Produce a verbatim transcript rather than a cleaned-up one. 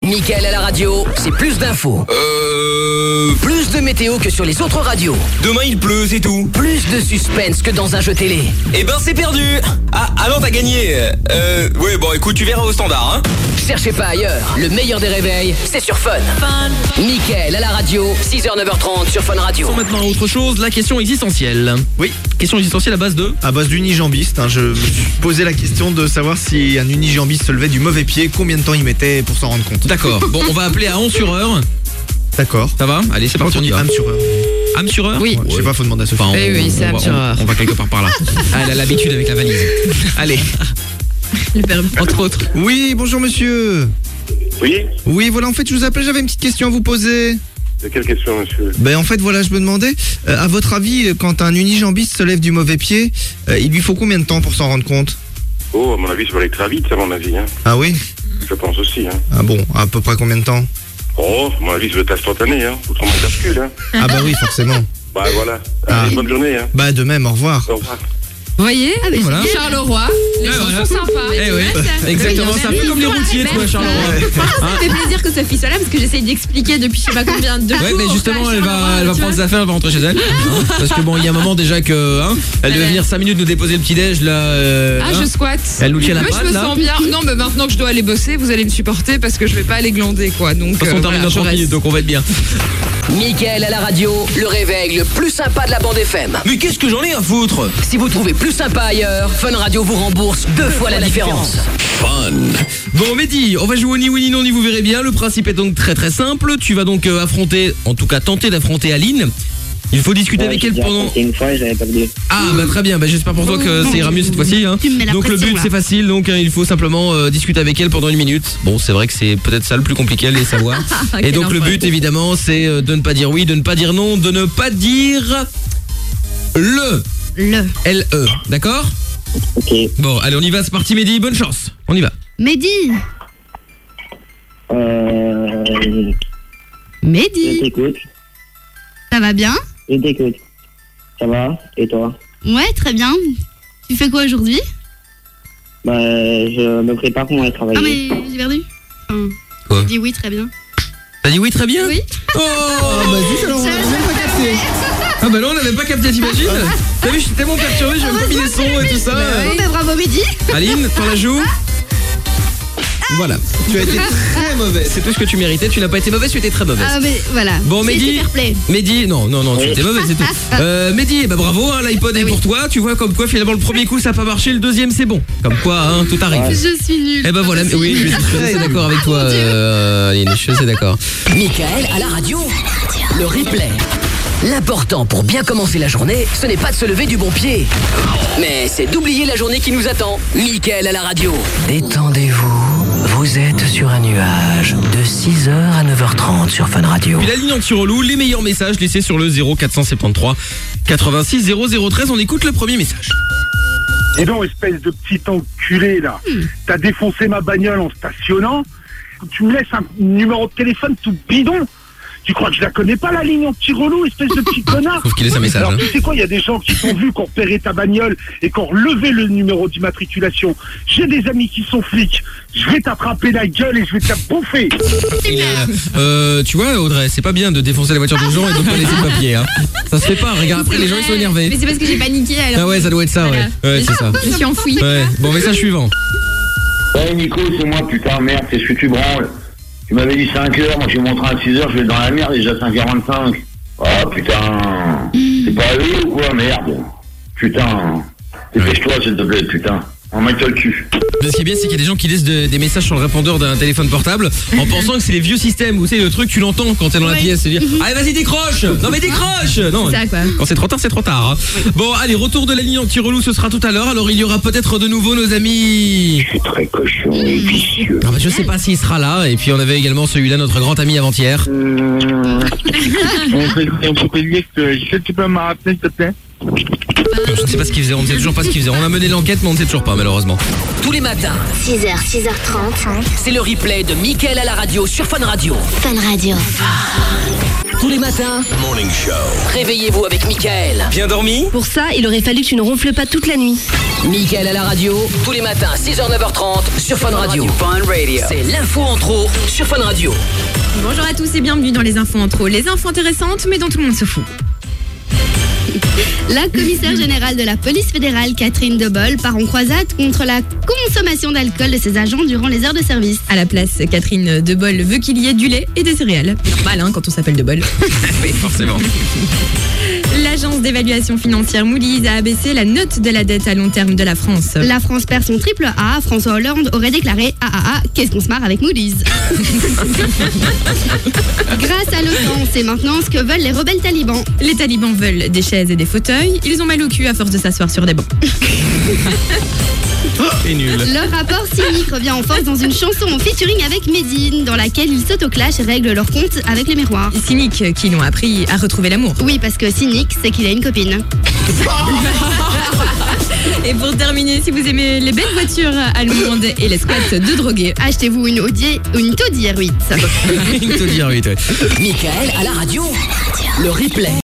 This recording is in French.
Mickaël à la radio, c'est plus d'infos. Euh... Plus de météo que sur les autres radios. Demain il pleut, c'est tout. Plus de suspense que dans un jeu télé. Eh ben c'est perdu. Ah, ah non, t'as gagné. Euh... Ouais, bon écoute, tu verras au standard, hein. Cherchez pas ailleurs. Le meilleur des réveils, c'est sur Fun. Fun. Mickaël à la radio, six heures neuf heures trente sur Fun Radio. Maintenant autre chose, la question existentielle. Oui. Question existentielle à base de À base d'unijambiste, hein, je me suis posé la question de savoir si un unijambiste se levait du mauvais pied, combien de temps il mettait pour s'en rendre compte. D'accord, bon on va appeler à onze sur heure. D'accord. Ça va? Allez, c'est parti, on y va. âme sur heure. Âme sur heure? Oui. Ouais, je sais pas, faut demander à Sophie. Enfin, on, Eh oui, c'est on âme va- sur on- heure. On va quelque part par là. Ah, elle a l'habitude avec la valise. Allez, Le permis. entre autres. Oui, bonjour monsieur. Oui. Oui, voilà, en fait, je vous appelle, j'avais une petite question à vous poser. De quelle question, monsieur? Ben en fait, voilà, je me demandais, euh, à votre avis, quand un unijambiste se lève du mauvais pied, euh, il lui faut combien de temps pour s'en rendre compte? Oh, à mon avis, ça va aller très vite, à mon avis. Hein. Ah oui? Je pense aussi. Hein. Ah bon, à peu près combien de temps? Oh, à mon avis, ça va être instantané. Hein. Autrement, on bascule. Hein. Ah bah oui, forcément. Bah voilà. Ah. Allez, bonne journée. Hein. Bah de même, au revoir. Au revoir. Vous voyez, avec Voilà. Charleroi, les Ouais, gens voilà. sont sympas. Eh oui, exactement, c'est un peu comme les routiers, toi, Charleroi. Ça me fait plaisir que Sophie soit là parce que j'essaye d'expliquer depuis je sais pas combien de jours. Ouais, mais justement, à elle va, Charleroi, elle va tu prendre vois. ses affaires, elle va rentrer chez elle. Hein, parce que bon, il y a un moment déjà que, hein, elle devait venir cinq minutes nous déposer le petit-déj, là. euh, Ah, hein. je squatte. Elle nous tient la Moi, patte, je me là. sens bien. Non, mais maintenant que je dois aller bosser, vous allez me supporter parce que je vais pas aller glander, quoi. Donc, De toute façon, on euh, termine voilà, dans je trente reste. minutes, donc on va être bien. Mickaël à la radio, le réveil le plus sympa de la bande F M. Mais qu'est-ce que j'en ai à foutre? Si vous trouvez plus sympa ailleurs, Fun Radio vous rembourse deux fois la différence. Bon, Mehdi, on va jouer au ni oui ni non ni vous verrez bien. Le principe est donc très très simple. Tu vas donc euh, affronter, en tout cas tenter d'affronter Aline. Il faut discuter avec elle pendant... Une fois, j'avais pas voulu. Ah bah très bien, bah, j'espère pour toi que ça ira mieux cette fois-ci, hein. Tu me mets la Donc le pression, but là. c'est facile, donc hein, il faut simplement euh, discuter avec elle pendant une minute. Bon, c'est vrai que c'est peut-être ça le plus compliqué à les savoir. Et donc le but évidemment c'est euh, de ne pas dire oui, de ne pas dire non, de ne pas dire le Le. L E, d'accord? Ok. Bon, allez on y va, c'est parti Mehdi, bonne chance. On y va. Mehdi. Euh... Je Mehdi. t'écoute. Ça va bien? Je t'écoute. Ça va? Et toi? Ouais, très bien. Tu fais quoi aujourd'hui? Bah, je me prépare pour aller travailler. Ah, mais j'ai perdu. Enfin, Quoi? je dis oui, très bien. T'as dit oui très bien? Oui. Oh bah zut, alors on a même pas capté. Ah bah non on n'avait pas capté, t'imagines? T'as vu, je suis tellement perturbé, j'ai même pas mis les sons et tout ça. Bon, ben bravo, Mehdi. Aline, t'en la joues? Voilà. Tu as été très mauvaise. C'est tout ce que tu méritais, tu n'as pas été mauvaise, tu étais très mauvaise. Ah, mais voilà. Bon, C'est- Mehdi. c'est fair play. Mehdi, non, non, non, tu Oui. étais mauvaise, c'est tout. Euh, Mehdi, bah bravo, hein, l'iPod est oui. pour toi. Tu vois, comme quoi finalement le premier coup ça n'a pas marché, le deuxième c'est bon. Comme quoi, hein, tout arrive. Je suis nulle. Eh ben voilà, oui, je suis assez d'accord avec toi, euh, Aline, je suis assez d'accord. Mickaël à la radio, le replay. L'important pour bien commencer la journée, ce n'est pas de se lever du bon pied, mais c'est d'oublier la journée qui nous attend. Mickaël à la radio. Détendez-vous, vous êtes sur un nuage de six heures à neuf heures trente sur Fun Radio. Puis la ligne anti-relou, les meilleurs messages laissés sur le zéro quatre cent soixante-treize quatre-vingt-six zéro zéro treize. On écoute le premier message. Dis donc, espèce de petit enculé, là. T'as défoncé ma bagnole en stationnant. Tu me laisses un numéro de téléphone tout bidon. Tu crois que je la connais pas, la ligne anti-relou, espèce de petit connard? Sauf qu'il laisse un message. Alors, Hein. tu sais quoi, il y a des gens qui sont vus, qui ont repéré ta bagnole et qui ont relevé le numéro d'immatriculation. J'ai des amis qui sont flics. Je vais t'attraper la gueule et je vais te la bouffer. Il est, euh, tu vois, Audrey, c'est pas bien de défoncer la voiture des gens et de pas laisser le papier. Hein. Ça se fait pas. Regarde, après les gens ils sont énervés. Mais c'est parce que j'ai paniqué alors. Ah ouais, ça doit être ça, ouais. Voilà. Ouais, c'est ça. Je suis enfouie. Ouais. Bon, message suivant. Ouais, Nico, c'est moi, putain, merde, qu'est-ce que tu branles? Tu m'avais dit cinq heures, moi j'ai mon train à six heures, je vais être dans la merde, déjà cinq heures vingt-cinq. Oh putain, c'est pas réveillé ou quoi, merde? Putain, dépêche-toi s'il te plaît, putain. On met le cul. Ce qui est bien, c'est qu'il y a des gens qui laissent de- des messages sur le répondeur d'un téléphone portable en pensant que c'est les vieux systèmes où c'est le truc, tu l'entends quand t'es dans la Ouais. pièce. C'est dire, allez, vas-y, décroche! Non, mais décroche! Non, C'est ça, quoi. quand c'est trop tard, c'est trop tard. hein. Bon, allez, retour de la ligne anti-relou, ce sera tout à l'heure. Alors, il y aura peut-être de nouveau nos amis. Je suis très cochon et vicieux. Ah bah, je sais pas s'il sera là. Et puis, on avait également celui-là, notre grand ami avant-hier. Euh... on peut on peut dire que est-ce que tu peux me rappeler s'il te plaît? Euh, Je ne sais pas ce qu'il faisait, on ne sait toujours pas ce qu'il faisait. On a mené l'enquête, mais on ne sait toujours pas, malheureusement. Tous les matins, six heures, six heures trente. c'est le replay de Mickaël à la radio sur Fun Radio. Fun Radio. tous les matins. Morning Show. Réveillez-vous avec Mickaël. Bien dormi? Pour ça, il aurait fallu que tu ne ronfles pas toute la nuit. Mickaël à la radio, tous les matins, six heures neuf heures trente sur Fun Radio. Fun Radio. C'est l'info en trop sur Fun Radio. Bonjour à tous et bienvenue dans les infos en trop. Les infos intéressantes, mais dont tout le monde se fout. La commissaire générale de la police fédérale, Catherine Debol, part en croisade contre la consommation d'alcool de ses agents durant les heures de service. À la place, Catherine Debol veut qu'il y ait du lait et des céréales. Normal, hein, quand on s'appelle Debol. Oui, forcément. L'agence d'évaluation financière Moody's a abaissé la note de la dette à long terme de la France. La France perd son triple A. François Hollande aurait déclaré « Ah ah ah, qu'est-ce qu'on se marre avec Moody's ?» Grâce à l'OTAN, on sait maintenant ce que veulent les rebelles talibans. Les talibans veulent des chaises et des fauteuils. Ils ont mal au cul à force de s'asseoir sur des bancs. C'est nul. Leur rapport cynique revient en force dans une chanson en featuring avec Medine, dans laquelle ils s'autoclashent et règlent leur compte avec les miroirs. Cyniques qui l'ont appris à retrouver l'amour. Oui, parce que cynique, c'est qu'il a une copine. Et pour terminer, si vous aimez les belles voitures allemandes et les squats de drogués, achetez-vous une Audi ou une Taudi R huit. Une Taudi R huit, ouais. Mickaël à la radio, le replay.